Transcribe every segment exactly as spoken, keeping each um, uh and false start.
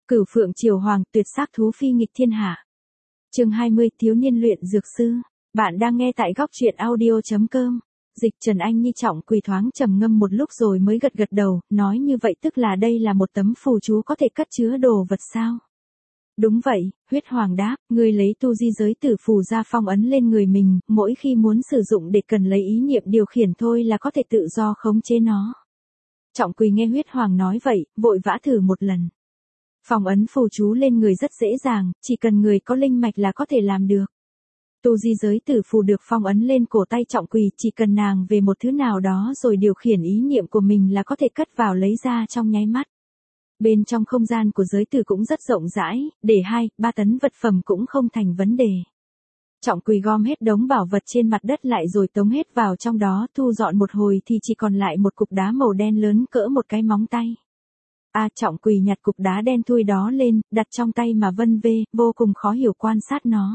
Cửu Phượng Triều Hoàng, tuyệt sắc thú phi nghịch thiên hạ. Chương hai mươi, thiếu niên luyện dược sư. Bạn đang nghe tại góc truyện audio chấm com. Dịch Trần Anh Nhi trọng quỳ thoáng trầm ngâm một lúc rồi mới gật gật đầu, nói như vậy tức là đây là một tấm phù chú có thể cất chứa đồ vật sao? Đúng vậy, huyết hoàng đáp, ngươi lấy tu di giới tử phù ra phong ấn lên người mình, mỗi khi muốn sử dụng để cần lấy ý niệm điều khiển thôi là có thể tự do khống chế nó. Trọng quỳ nghe huyết hoàng nói vậy, vội vã thử một lần. Phong ấn phù chú lên người rất dễ dàng, chỉ cần người có linh mạch là có thể làm được. Tu di giới tử phù được phong ấn lên cổ tay trọng quỳ, chỉ cần nàng về một thứ nào đó rồi điều khiển ý niệm của mình là có thể cất vào lấy ra trong nháy mắt. Bên trong không gian của giới tử cũng rất rộng rãi, để hai, ba tấn vật phẩm cũng không thành vấn đề. Trọng quỳ gom hết đống bảo vật trên mặt đất lại rồi tống hết vào trong đó, thu dọn một hồi thì chỉ còn lại một cục đá màu đen lớn cỡ một cái móng tay. A à, trọng quỳ nhặt cục đá đen thui đó lên, đặt trong tay mà vân vê, vô cùng khó hiểu quan sát nó.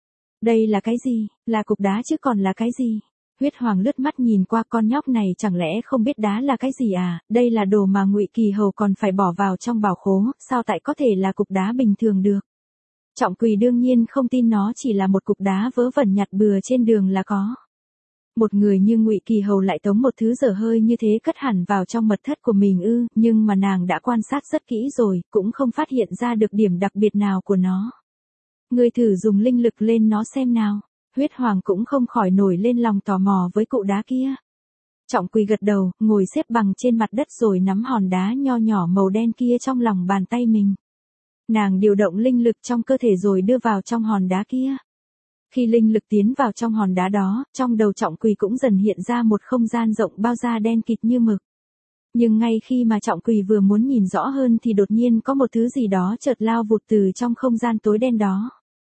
Đây là cái gì? Là cục đá chứ còn là cái gì? Huyết hoàng lướt mắt nhìn qua, con nhóc này chẳng lẽ không biết đá là cái gì à? Đây là đồ mà Ngụy Kỳ Hầu còn phải bỏ vào trong bảo khố, sao tại có thể là cục đá bình thường được? Trọng quỳ đương nhiên không tin nó chỉ là một cục đá vớ vẩn nhặt bừa trên đường là có. Một người như Ngụy Kỳ Hầu lại tống một thứ dở hơi như thế cất hẳn vào trong mật thất của mình ư? Nhưng mà nàng đã quan sát rất kỹ rồi, cũng không phát hiện ra được điểm đặc biệt nào của nó. Ngươi thử dùng linh lực lên nó xem nào. Huyết hoàng cũng không khỏi nổi lên lòng tò mò với cụ đá kia. Trọng quỳ gật đầu, ngồi xếp bằng trên mặt đất rồi nắm hòn đá nho nhỏ màu đen kia trong lòng bàn tay mình. Nàng điều động linh lực trong cơ thể rồi đưa vào trong hòn đá kia. Khi linh lực tiến vào trong hòn đá đó, trong đầu trọng quỳ cũng dần hiện ra một không gian rộng bao la đen kịt như mực. Nhưng ngay khi mà trọng quỳ vừa muốn nhìn rõ hơn thì đột nhiên có một thứ gì đó chợt lao vụt từ trong không gian tối đen đó.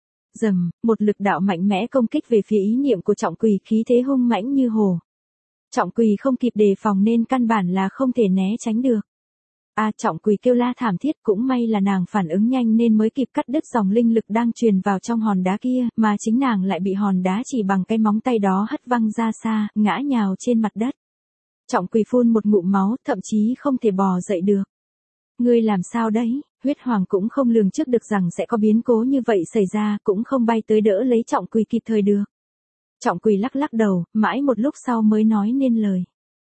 Rầm, một lực đạo mạnh mẽ công kích về phía ý niệm của trọng quỳ, khí thế hung mãnh như hổ. Trọng quỳ không kịp đề phòng nên căn bản là không thể né tránh được. A à, trọng quỳ kêu la thảm thiết, cũng may là nàng phản ứng nhanh nên mới kịp cắt đứt dòng linh lực đang truyền vào trong hòn đá kia, mà chính nàng lại bị hòn đá chỉ bằng cái móng tay đó hất văng ra xa, ngã nhào trên mặt đất. Trọng quỳ phun một ngụm máu, thậm chí không thể bò dậy được. Ngươi làm sao đấy? Huyết hoàng cũng không lường trước được rằng sẽ có biến cố như vậy xảy ra, cũng không bay tới đỡ lấy trọng quỳ kịp thời được. Trọng quỳ lắc lắc đầu, mãi một lúc sau mới nói nên lời.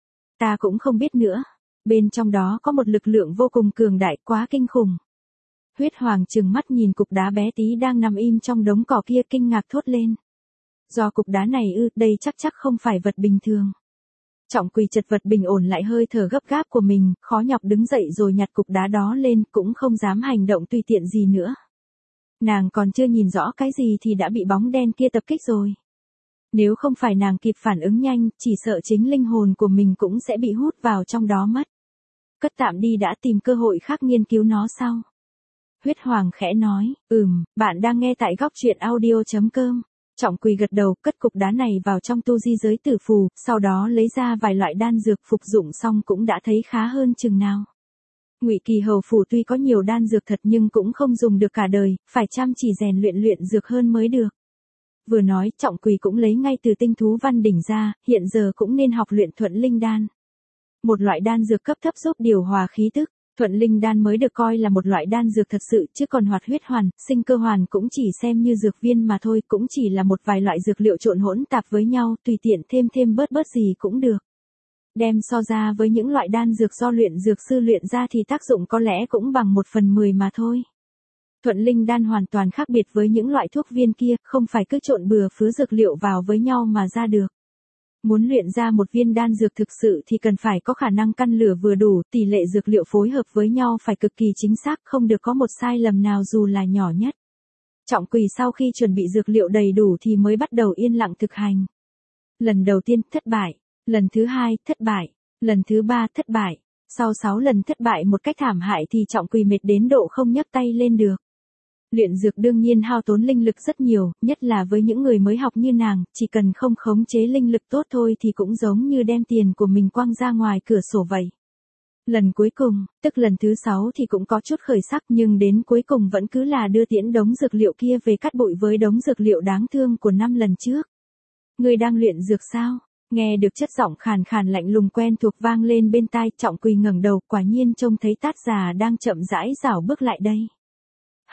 Ta cũng không biết nữa. Bên trong đó có một lực lượng vô cùng cường đại, quá kinh khủng. Huyết hoàng trừng mắt nhìn cục đá bé tí đang nằm im trong đống cỏ kia, kinh ngạc thốt lên. Do cục đá này ư, đây chắc chắc không phải vật bình thường. Trọng quỳ chật vật bình ổn lại hơi thở gấp gáp của mình, khó nhọc đứng dậy rồi nhặt cục đá đó lên, cũng không dám hành động tùy tiện gì nữa. Nàng còn chưa nhìn rõ cái gì thì đã bị bóng đen kia tập kích rồi. Nếu không phải nàng kịp phản ứng nhanh, chỉ sợ chính linh hồn của mình cũng sẽ bị hút vào trong đó mất. Cất tạm đi đã, tìm cơ hội khác nghiên cứu nó sau. Huyết hoàng khẽ nói, ừm, bạn đang nghe tại góc truyện audio chấm com. Trọng quỳ gật đầu, cất cục đá này vào trong tu di giới tử phù, sau đó lấy ra vài loại đan dược, phục dụng xong cũng đã thấy khá hơn chừng nào. Ngụy Kỳ Hầu phủ tuy có nhiều đan dược thật nhưng cũng không dùng được cả đời, phải chăm chỉ rèn luyện luyện dược hơn mới được. Vừa nói, trọng quỳ cũng lấy ngay từ tinh thú văn đỉnh ra, hiện giờ cũng nên học luyện thuận linh đan. Một loại đan dược cấp thấp giúp điều hòa khí tức. Thuận linh đan mới được coi là một loại đan dược thật sự, chứ còn hoạt huyết hoàn, sinh cơ hoàn cũng chỉ xem như dược viên mà thôi, cũng chỉ là một vài loại dược liệu trộn hỗn tạp với nhau, tùy tiện thêm thêm bớt bớt gì cũng được. Đem so ra với những loại đan dược do luyện dược sư luyện ra thì tác dụng có lẽ cũng bằng một phần mười mà thôi. Thuận linh đan hoàn toàn khác biệt với những loại thuốc viên kia, không phải cứ trộn bừa phứa dược liệu vào với nhau mà ra được. Muốn luyện ra một viên đan dược thực sự thì cần phải có khả năng căn lửa vừa đủ, tỷ lệ dược liệu phối hợp với nhau phải cực kỳ chính xác, không được có một sai lầm nào dù là nhỏ nhất. Trọng quỳ sau khi chuẩn bị dược liệu đầy đủ thì mới bắt đầu yên lặng thực hành. Lần đầu tiên, thất bại. Lần thứ hai, thất bại. Lần thứ ba, thất bại. Sau sáu lần thất bại một cách thảm hại thì trọng quỳ mệt đến độ không nhấc tay lên được. Luyện dược đương nhiên hao tốn linh lực rất nhiều, nhất là với những người mới học như nàng, chỉ cần không khống chế linh lực tốt thôi thì cũng giống như đem tiền của mình quăng ra ngoài cửa sổ vậy. Lần cuối cùng, tức lần thứ sáu thì cũng có chút khởi sắc, nhưng đến cuối cùng vẫn cứ là đưa tiễn đống dược liệu kia về cát bụi với đống dược liệu đáng thương của năm lần trước. Người đang luyện dược sao? Nghe được chất giọng khàn khàn lạnh lùng quen thuộc vang lên bên tai, trọng quỳ ngẩng đầu, quả nhiên trông thấy Tát già đang chậm rãi rảo bước lại đây.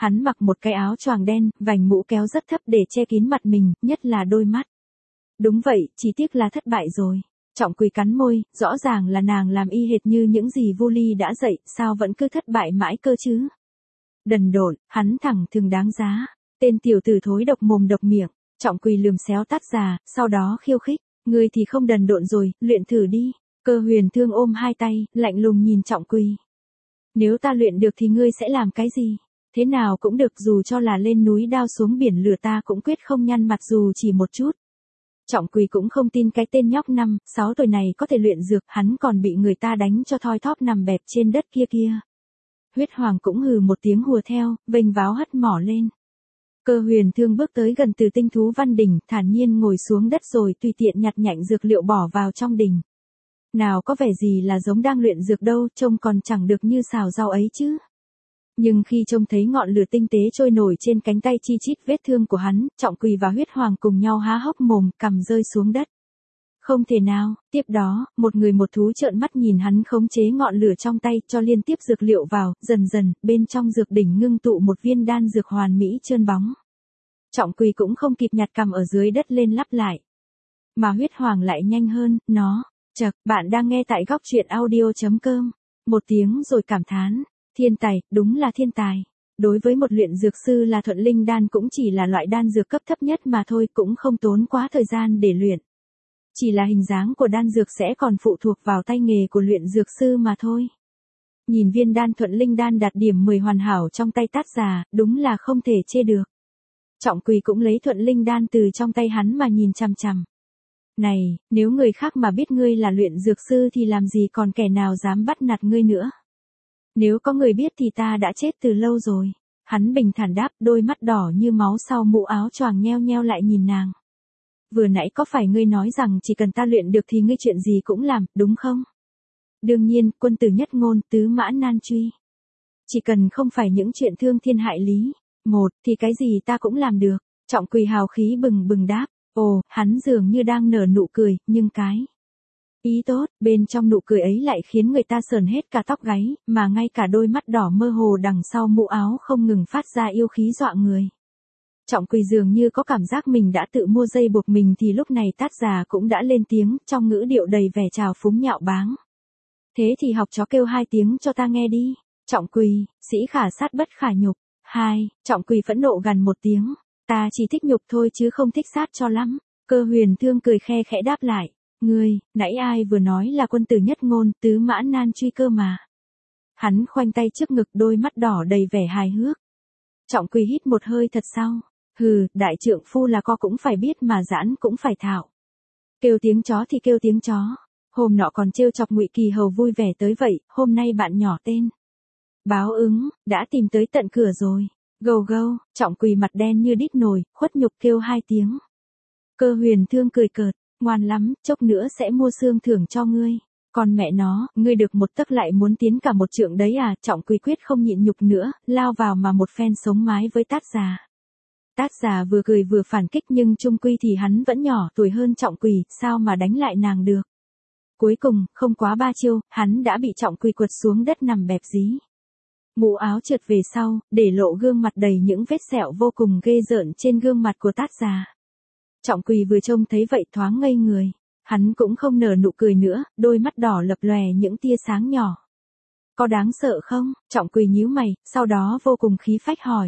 Hắn mặc một cái áo choàng đen, vành mũ kéo rất thấp để che kín mặt mình, nhất là đôi mắt. Đúng vậy, chỉ tiếc là thất bại rồi. Trọng Quỳ cắn môi, rõ ràng là nàng làm y hệt như những gì Vu Ly đã dạy, sao vẫn cứ thất bại mãi cơ chứ? Đần độn, hắn thẳng thừng đáng giá. Tên tiểu tử thối độc mồm độc miệng. Trọng Quỳ lườm xéo Tát Già, sau đó khiêu khích, ngươi thì không đần độn rồi, luyện thử đi. Cơ Huyền Thương ôm hai tay, lạnh lùng nhìn Trọng Quỳ. Nếu ta luyện được thì ngươi sẽ làm cái gì? Thế nào cũng được, dù cho là lên núi đao xuống biển lửa ta cũng quyết không nhăn mặt dù chỉ một chút. Trọng Quỳ cũng không tin cái tên nhóc năm, sáu tuổi này có thể luyện dược, hắn còn bị người ta đánh cho thoi thóp nằm bẹp trên đất kia kia. Huyết Hoàng cũng hừ một tiếng hùa theo, vênh váo hất mỏ lên. Cơ Huyền Thương bước tới gần Từ Tinh Thú Văn Đỉnh, thản nhiên ngồi xuống đất rồi tùy tiện nhặt nhạnh dược liệu bỏ vào trong đỉnh. Nào có vẻ gì là giống đang luyện dược đâu, trông còn chẳng được như xào rau ấy chứ. Nhưng khi trông thấy ngọn lửa tinh tế trôi nổi trên cánh tay chi chít vết thương của hắn, Trọng Quỳ và Huyết Hoàng cùng nhau há hốc mồm, cằm rơi xuống đất. Không thể nào, tiếp đó, một người một thú trợn mắt nhìn hắn khống chế ngọn lửa trong tay, cho liên tiếp dược liệu vào, dần dần, bên trong dược đỉnh ngưng tụ một viên đan dược hoàn mỹ trơn bóng. Trọng Quỳ cũng không kịp nhặt cằm ở dưới đất lên lắp lại. Mà Huyết Hoàng lại nhanh hơn, nó, chậc, bạn đang nghe tại góc truyện audio chấm com. Một tiếng rồi cảm thán, thiên tài, đúng là thiên tài. Đối với một luyện dược sư là Thuận Linh đan cũng chỉ là loại đan dược cấp thấp nhất mà thôi, cũng không tốn quá thời gian để luyện. Chỉ là hình dáng của đan dược sẽ còn phụ thuộc vào tay nghề của luyện dược sư mà thôi. Nhìn viên đan Thuận Linh đan đạt điểm mười hoàn hảo trong tay Tát Già, đúng là không thể chê được. Trọng Quỳ cũng lấy Thuận Linh đan từ trong tay hắn mà nhìn chằm chằm. Này, nếu người khác mà biết ngươi là luyện dược sư thì làm gì còn kẻ nào dám bắt nạt ngươi nữa. Nếu có người biết thì ta đã chết từ lâu rồi. Hắn bình thản đáp, đôi mắt đỏ như máu sau mũ áo choàng nheo nheo lại nhìn nàng. Vừa nãy có phải ngươi nói rằng chỉ cần ta luyện được thì ngươi chuyện gì cũng làm, đúng không? Đương nhiên, quân tử nhất ngôn, tứ mã nan truy. Chỉ cần không phải những chuyện thương thiên hại lý, một, thì cái gì ta cũng làm được. Trọng Quỳ hào khí bừng bừng đáp. Ồ, hắn dường như đang nở nụ cười, nhưng cái ý tốt, bên trong nụ cười ấy lại khiến người ta sờn hết cả tóc gáy, mà ngay cả đôi mắt đỏ mơ hồ đằng sau mũ áo không ngừng phát ra yêu khí dọa người. Trọng Quỳ dường như có cảm giác mình đã tự mua dây buộc mình thì lúc này Tát Già cũng đã lên tiếng, trong ngữ điệu đầy vẻ trào phúng nhạo báng. Thế thì học chó kêu hai tiếng cho ta nghe đi. Trọng Quỳ, sĩ khả sát bất khả nhục. Hai, Trọng Quỳ phẫn nộ gằn một tiếng. Ta chỉ thích nhục thôi chứ không thích sát cho lắm. Cơ Huyền Thương cười khe khẽ đáp lại. Ngươi, nãy ai vừa nói là quân tử nhất ngôn, tứ mã nan truy cơ mà. Hắn khoanh tay trước ngực, đôi mắt đỏ đầy vẻ hài hước. Trọng Quỳ hít một hơi thật sâu. Hừ, đại trượng phu là co cũng phải biết mà giãn cũng phải thạo. Kêu tiếng chó thì kêu tiếng chó. Hôm nọ còn trêu chọc Ngụy Kỳ Hầu vui vẻ tới vậy, hôm nay bạn nhỏ tên Báo Ứng đã tìm tới tận cửa rồi. Gâu gâu, Trọng Quỳ mặt đen như đít nồi, khuất nhục kêu hai tiếng. Cơ Huyền Thương cười cợt, ngoan lắm, chốc nữa sẽ mua xương thưởng cho ngươi. Còn mẹ nó, ngươi được một tấc lại muốn tiến cả một trượng đấy à? Trọng Quỳ quyết không nhịn nhục nữa, lao vào mà một phen sống mái với Tát Già. Tát Già vừa cười vừa phản kích nhưng chung quy thì hắn vẫn nhỏ tuổi hơn Trọng Quỳ, sao mà đánh lại nàng được. Cuối cùng, không quá ba chiêu, hắn đã bị Trọng Quỳ quật xuống đất nằm bẹp dí. Mũ áo trượt về sau, để lộ gương mặt đầy những vết sẹo vô cùng ghê rợn trên gương mặt của Tát Già. Trọng Quỳ vừa trông thấy vậy thoáng ngây người. Hắn cũng không nở nụ cười nữa, đôi mắt đỏ lập lòe những tia sáng nhỏ. Có đáng sợ không? Trọng Quỳ nhíu mày, sau đó vô cùng khí phách hỏi.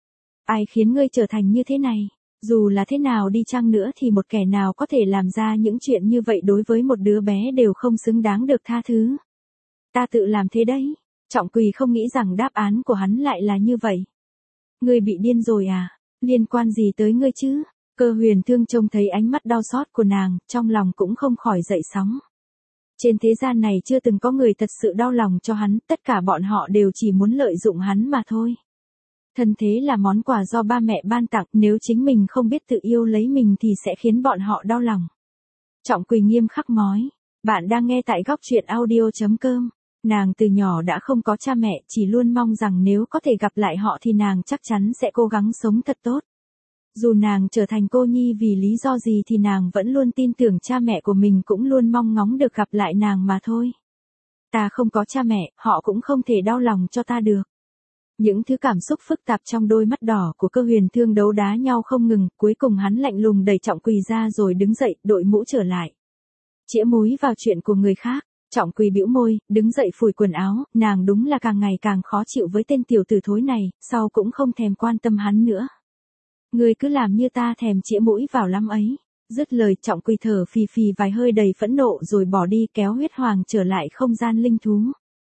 Ai khiến ngươi trở thành như thế này? Dù là thế nào đi chăng nữa thì một kẻ nào có thể làm ra những chuyện như vậy đối với một đứa bé đều không xứng đáng được tha thứ. Ta tự làm thế đấy. Trọng Quỳ không nghĩ rằng đáp án của hắn lại là như vậy. Ngươi bị điên rồi à? Liên quan gì tới ngươi chứ? Cơ Huyền Thương trông thấy ánh mắt đau xót của nàng, trong lòng cũng không khỏi dậy sóng. Trên thế gian này chưa từng có người thật sự đau lòng cho hắn, tất cả bọn họ đều chỉ muốn lợi dụng hắn mà thôi. Thân thế là món quà do ba mẹ ban tặng, nếu chính mình không biết tự yêu lấy mình thì sẽ khiến bọn họ đau lòng. Trọng Quỳ nghiêm khắc nói, bạn đang nghe tại góc truyện audio chấm com. Nàng từ nhỏ đã không có cha mẹ, chỉ luôn mong rằng nếu có thể gặp lại họ thì nàng chắc chắn sẽ cố gắng sống thật tốt. Dù nàng trở thành cô nhi vì lý do gì thì nàng vẫn luôn tin tưởng cha mẹ của mình cũng luôn mong ngóng được gặp lại nàng mà thôi. Ta không có cha mẹ, họ cũng không thể đau lòng cho ta được. Những thứ cảm xúc phức tạp trong đôi mắt đỏ của Cơ Huyền Thương đấu đá nhau không ngừng, cuối cùng hắn lạnh lùng đẩy Trọng Quỳ ra rồi đứng dậy, đội mũ trở lại. Chĩa múi vào chuyện của người khác. Trọng Quỳ bĩu môi, đứng dậy phủi quần áo, nàng đúng là càng ngày càng khó chịu với tên tiểu tử thối này, sau cũng không thèm quan tâm hắn nữa. Ngươi cứ làm như ta thèm chĩa mũi vào lắm ấy. Dứt lời, Trọng Quỳ thở phì phì vài hơi đầy phẫn nộ rồi bỏ đi, kéo huyết hoàng trở lại không gian linh thú.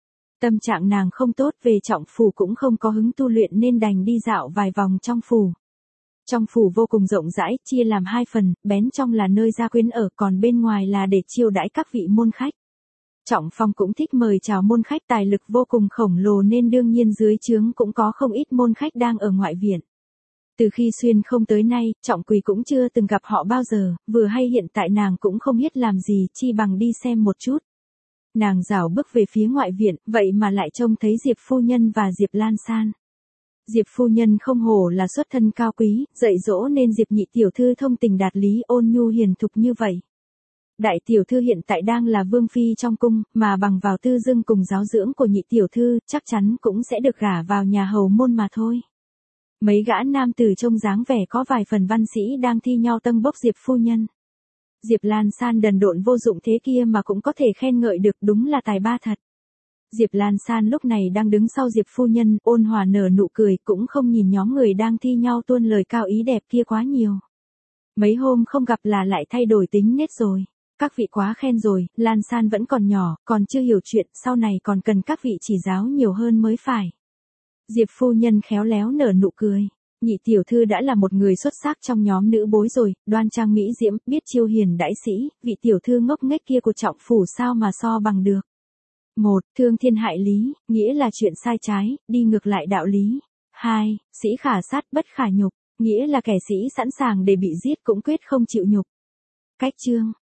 Tâm trạng nàng không tốt, về Trọng phủ cũng không có hứng tu luyện nên đành đi dạo vài vòng trong phủ. Trong phủ vô cùng rộng rãi, chia làm hai phần, bén trong là nơi gia quyến ở, còn bên ngoài là để chiêu đãi các vị môn khách. Trọng Phong cũng thích mời chào môn khách, tài lực vô cùng khổng lồ nên đương nhiên dưới trướng cũng có không ít môn khách đang ở ngoại viện. Từ khi xuyên không tới nay, Trọng Quỳ cũng chưa từng gặp họ bao giờ, vừa hay hiện tại nàng cũng không biết làm gì, chi bằng đi xem một chút. Nàng rảo bước về phía ngoại viện, vậy mà lại trông thấy Diệp phu nhân và Diệp Lan San. Diệp phu nhân không hổ là xuất thân cao quý, dạy dỗ nên Diệp nhị tiểu thư thông tình đạt lý, ôn nhu hiền thục như vậy. Đại tiểu thư hiện tại đang là vương phi trong cung, mà bằng vào tư dưng cùng giáo dưỡng của nhị tiểu thư, chắc chắn cũng sẽ được gả vào nhà hầu môn mà thôi. Mấy gã nam tử trông dáng vẻ có vài phần văn sĩ đang thi nhau tâng bốc Diệp phu nhân. Diệp Lan San đần độn vô dụng thế kia mà cũng có thể khen ngợi được, đúng là tài ba thật. Diệp Lan San lúc này đang đứng sau Diệp phu nhân, ôn hòa nở nụ cười, cũng không nhìn nhóm người đang thi nhau tuôn lời cao ý đẹp kia quá nhiều. Mấy hôm không gặp là lại thay đổi tính nết rồi. Các vị quá khen rồi, Lan San vẫn còn nhỏ, còn chưa hiểu chuyện, sau này còn cần các vị chỉ giáo nhiều hơn mới phải. Diệp phu nhân khéo léo nở nụ cười. Nhị tiểu thư đã là một người xuất sắc trong nhóm nữ bối rồi, đoan trang mỹ diễm, biết chiêu hiền đãi sĩ, vị tiểu thư ngốc nghếch kia của Trọng phủ sao mà so bằng được. Một, thương thiên hại lý, nghĩa là chuyện sai trái, đi ngược lại đạo lý. Hai, sĩ khả sát bất khả nhục, nghĩa là kẻ sĩ sẵn sàng để bị giết cũng quyết không chịu nhục. Cách chương